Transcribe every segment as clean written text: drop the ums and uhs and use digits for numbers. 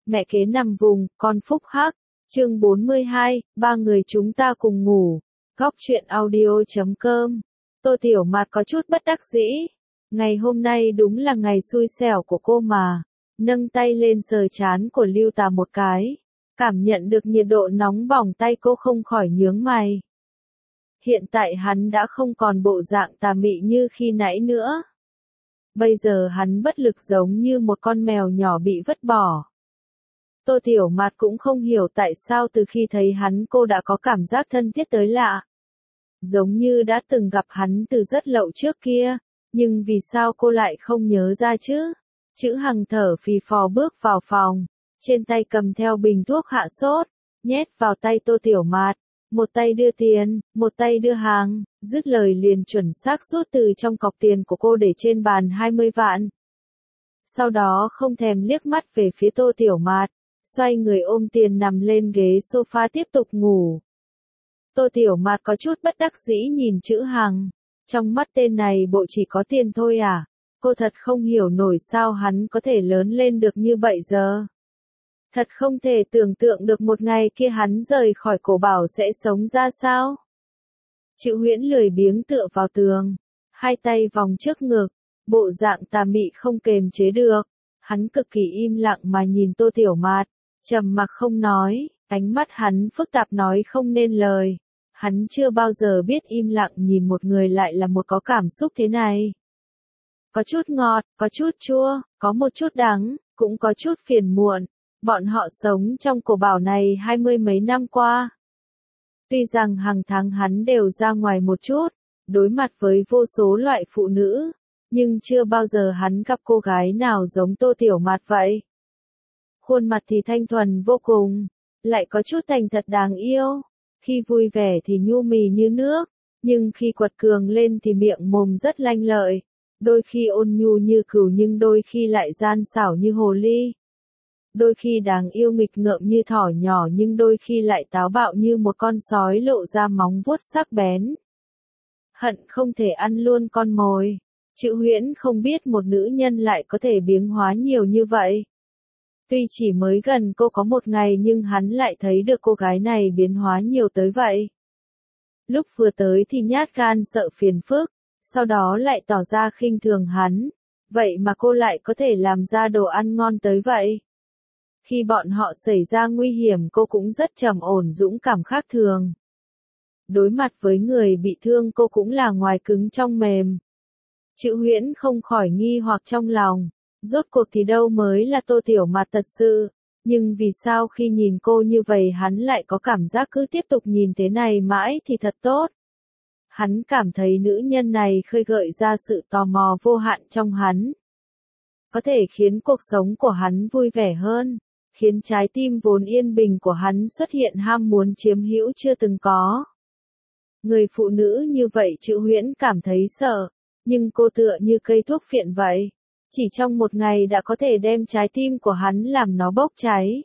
mẹ kế nằm vùng, con phúc hắc. Chương 42, ba người chúng ta cùng ngủ. Góc truyện audio.com. Tô Tiểu Mạt có chút bất đắc dĩ. Ngày hôm nay đúng là ngày xui xẻo của cô mà. Nâng tay lên sờ trán của Lưu Tà một cái. Cảm nhận được nhiệt độ nóng bỏng tay cô không khỏi nhướng mày. Hiện tại hắn đã không còn bộ dạng tà mị như khi nãy nữa. Bây giờ hắn bất lực giống như một con mèo nhỏ bị vứt bỏ. Tô Tiểu Mạt cũng không hiểu tại sao từ khi thấy hắn cô đã có cảm giác thân thiết tới lạ. Giống như đã từng gặp hắn từ rất lâu trước kia, nhưng vì sao cô lại không nhớ ra chứ? Chữ Hằng thở phì phò bước vào phòng, trên tay cầm theo bình thuốc hạ sốt, nhét vào tay Tô Tiểu Mạt, một tay đưa tiền, một tay đưa hàng, dứt lời liền chuẩn xác rút từ trong cọc tiền của cô để trên bàn 20 vạn. Sau đó không thèm liếc mắt về phía Tô Tiểu Mạt, xoay người ôm tiền nằm lên ghế sofa tiếp tục ngủ. Tô Tiểu Mạt có chút bất đắc dĩ nhìn chữ Hằng, trong mắt tên này bộ chỉ có tiền thôi à? Cô thật không hiểu nổi sao hắn có thể lớn lên được như vậy giờ. Thật không thể tưởng tượng được một ngày kia hắn rời khỏi Cổ Bảo sẽ sống ra sao. Chữ Huyễn lười biếng tựa vào tường, hai tay vòng trước ngực, bộ dạng tà mị không kềm chế được. Hắn cực kỳ im lặng mà nhìn Tô Tiểu Mạt, trầm mặc không nói, ánh mắt hắn phức tạp nói không nên lời. Hắn chưa bao giờ biết im lặng nhìn một người lại là một có cảm xúc thế này. Có chút ngọt, có chút chua, có một chút đắng, cũng có chút phiền muộn. Bọn họ sống trong Cổ Bảo này 20 mấy năm qua. Tuy rằng hàng tháng hắn đều ra ngoài một chút, đối mặt với vô số loại phụ nữ, nhưng chưa bao giờ hắn gặp cô gái nào giống Tô Tiểu Mạt vậy. Khuôn mặt thì thanh thuần vô cùng, lại có chút thành thật đáng yêu, khi vui vẻ thì nhu mì như nước, nhưng khi quật cường lên thì miệng mồm rất lanh lợi, đôi khi ôn nhu như cừu nhưng đôi khi lại gian xảo như hồ ly. Đôi khi đáng yêu nghịch ngợm như thỏ nhỏ nhưng đôi khi lại táo bạo như một con sói lộ ra móng vuốt sắc bén. Hận không thể ăn luôn con mồi. Chữ Huyễn không biết một nữ nhân lại có thể biến hóa nhiều như vậy. Tuy chỉ mới gần cô có một ngày nhưng hắn lại thấy được cô gái này biến hóa nhiều tới vậy. Lúc vừa tới thì nhát gan sợ phiền phức, sau đó lại tỏ ra khinh thường hắn. Vậy mà cô lại có thể làm ra đồ ăn ngon tới vậy. Khi bọn họ xảy ra nguy hiểm cô cũng rất trầm ổn dũng cảm khác thường. Đối mặt với người bị thương cô cũng là ngoài cứng trong mềm. Chữ Huyễn không khỏi nghi hoặc trong lòng, rốt cuộc thì đâu mới là Tô Tiểu Mạt thật sự, nhưng vì sao khi nhìn cô như vậy hắn lại có cảm giác cứ tiếp tục nhìn thế này mãi thì thật tốt. Hắn cảm thấy nữ nhân này khơi gợi ra sự tò mò vô hạn trong hắn. Có thể khiến cuộc sống của hắn vui vẻ hơn, khiến trái tim vốn yên bình của hắn xuất hiện ham muốn chiếm hữu chưa từng có. Người phụ nữ như vậy Chữ Huyễn cảm thấy sợ, nhưng cô tựa như cây thuốc phiện vậy. Chỉ trong một ngày đã có thể đem trái tim của hắn làm nó bốc cháy.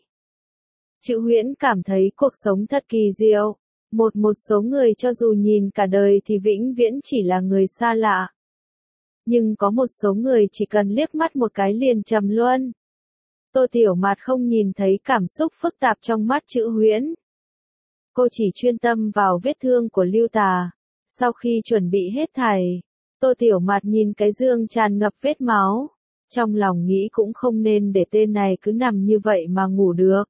Chữ Huyễn cảm thấy cuộc sống thật kỳ diệu. Một số người cho dù nhìn cả đời thì vĩnh viễn chỉ là người xa lạ. Nhưng có một số người chỉ cần liếc mắt một cái liền trầm luân. Tô Tiểu Mạt không nhìn thấy cảm xúc phức tạp trong mắt Chữ Huyễn. Cô chỉ chuyên tâm vào vết thương của Lưu Tà. Sau khi chuẩn bị hết thảy, Tô Tiểu Mạt nhìn cái giường tràn ngập vết máu. Trong lòng nghĩ cũng không nên để tên này cứ nằm như vậy mà ngủ được.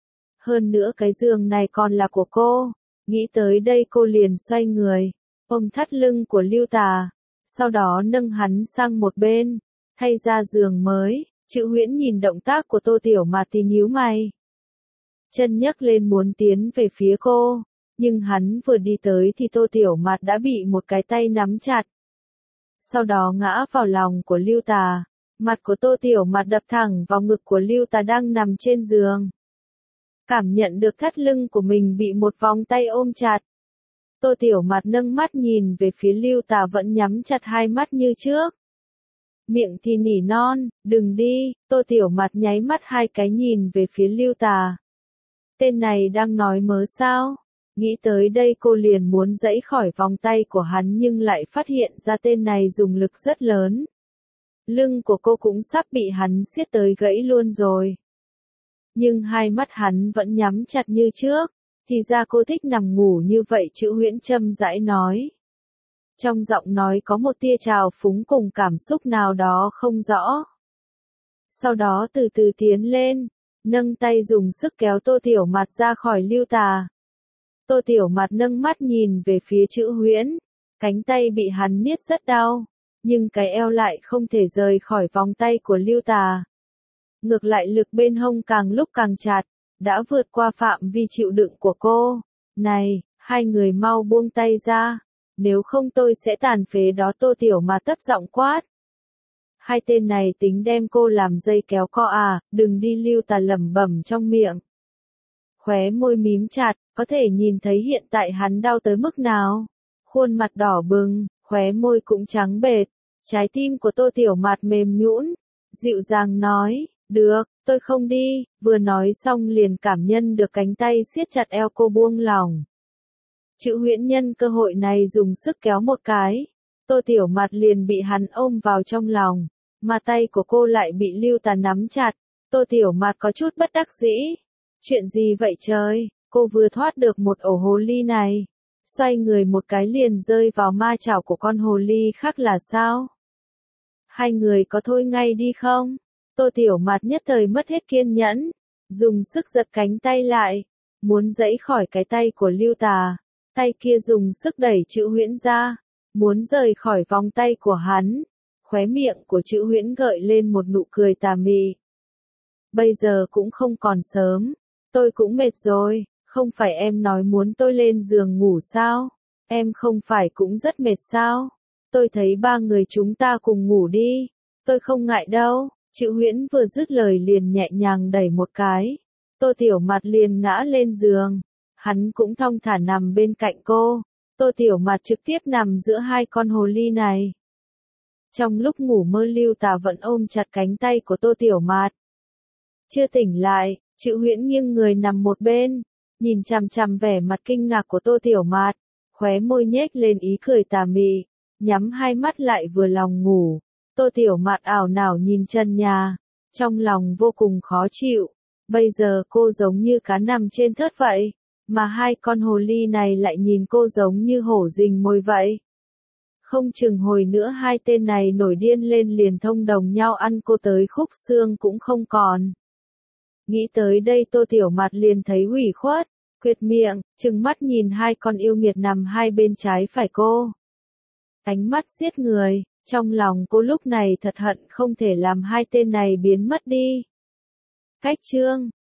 Hơn nữa cái giường này còn là của cô. Nghĩ tới đây cô liền xoay người, ôm thắt lưng của Lưu Tà. Sau đó nâng hắn sang một bên, thay ra giường mới. Chữ Huyễn nhìn động tác của Tô Tiểu Mạt thì nhíu mày. Chân nhấc lên muốn tiến về phía cô, nhưng hắn vừa đi tới thì Tô Tiểu Mạt đã bị một cái tay nắm chặt. Sau đó ngã vào lòng của Lưu Tà, mặt của Tô Tiểu Mạt đập thẳng vào ngực của Lưu Tà đang nằm trên giường. Cảm nhận được thắt lưng của mình bị một vòng tay ôm chặt. Tô Tiểu Mạt nâng mắt nhìn về phía Lưu Tà vẫn nhắm chặt hai mắt như trước. Miệng thì nỉ non, đừng đi. Tô Tiểu Mạt nháy mắt hai cái nhìn về phía Lưu Tà. Tên này đang nói mớ sao? Nghĩ tới đây cô liền muốn giãy khỏi vòng tay của hắn nhưng lại phát hiện ra tên này dùng lực rất lớn. Lưng của cô cũng sắp bị hắn siết tới gãy luôn rồi. Nhưng hai mắt hắn vẫn nhắm chặt như trước. Thì ra cô thích nằm ngủ như vậy, Chữ Huyễn châm rãi nói. Trong giọng nói có một tia trào phúng cùng cảm xúc nào đó không rõ. Sau đó từ từ tiến lên, nâng tay dùng sức kéo Tô Tiểu Mạt ra khỏi Lưu Tà. Tô Tiểu Mạt nâng mắt nhìn về phía Chữ Huyễn, cánh tay bị hắn niết rất đau, nhưng cái eo lại không thể rời khỏi vòng tay của Lưu Tà. Ngược lại lực bên hông càng lúc càng chặt, đã vượt qua phạm vi chịu đựng của cô. Này, hai người mau buông tay ra, nếu không tôi sẽ tàn phế đó, Tô Tiểu Mạt thấp giọng quát. Hai tên này tính đem cô làm dây kéo co à, đừng đi, Lưu Tà lẩm bẩm trong miệng. Khóe môi mím chặt, có thể nhìn thấy hiện tại hắn đau tới mức nào. Khuôn mặt đỏ bừng, khóe môi cũng trắng bệch, trái tim của Tô Tiểu Mạt mềm nhũn, dịu dàng nói, được, tôi không đi, vừa nói xong liền cảm nhận được cánh tay siết chặt eo cô buông lỏng. Chữ Huyễn nhân cơ hội này dùng sức kéo một cái, Tô Tiểu Mạt liền bị hắn ôm vào trong lòng, mà tay của cô lại bị Lưu Tà nắm chặt. Tô Tiểu Mạt có chút bất đắc dĩ. Chuyện gì vậy trời, cô vừa thoát được một ổ hồ ly này, xoay người một cái liền rơi vào ma chảo của con hồ ly khác là sao? Hai người có thôi ngay đi không? Tô Tiểu Mạt nhất thời mất hết kiên nhẫn, dùng sức giật cánh tay lại, muốn giãy khỏi cái tay của Lưu Tà, tay kia dùng sức đẩy Chữ Huyễn ra, muốn rời khỏi vòng tay của hắn. Khóe miệng của Chữ Huyễn gợi lên một nụ cười tà mị. Bây giờ cũng không còn sớm, tôi cũng mệt rồi, không phải em nói muốn tôi lên giường ngủ sao? Em không phải cũng rất mệt sao? Tôi thấy ba người chúng ta cùng ngủ đi, tôi không ngại đâu. Chữ Huyễn vừa dứt lời liền nhẹ nhàng đẩy một cái, Tô Tiểu Mạt liền ngã lên giường, hắn cũng thong thả nằm bên cạnh cô. Tô Tiểu Mạt trực tiếp nằm giữa hai con hồ ly này. Trong lúc ngủ mơ, Lưu Tà vẫn ôm chặt cánh tay của Tô Tiểu Mạt. Chưa tỉnh lại, Chữ Huyễn nghiêng người nằm một bên, nhìn chằm chằm vẻ mặt kinh ngạc của Tô Tiểu Mạt, khóe môi nhếch lên ý cười tà mị, nhắm hai mắt lại vừa lòng ngủ. Tô Tiểu Mạt ảo não nhìn trần nhà, trong lòng vô cùng khó chịu. Bây giờ cô giống như cá nằm trên thớt vậy, mà hai con hồ ly này lại nhìn cô giống như hổ rình mồi vậy. Không chừng hồi nữa hai tên này nổi điên lên liền thông đồng nhau ăn cô tới khúc xương cũng không còn. Nghĩ tới đây Tô Tiểu Mạt liền thấy ủy khuất, quệt miệng, trừng mắt nhìn hai con yêu nghiệt nằm hai bên trái phải cô. Ánh mắt giết người, trong lòng cô lúc này thật hận không thể làm hai tên này biến mất đi. Cách chương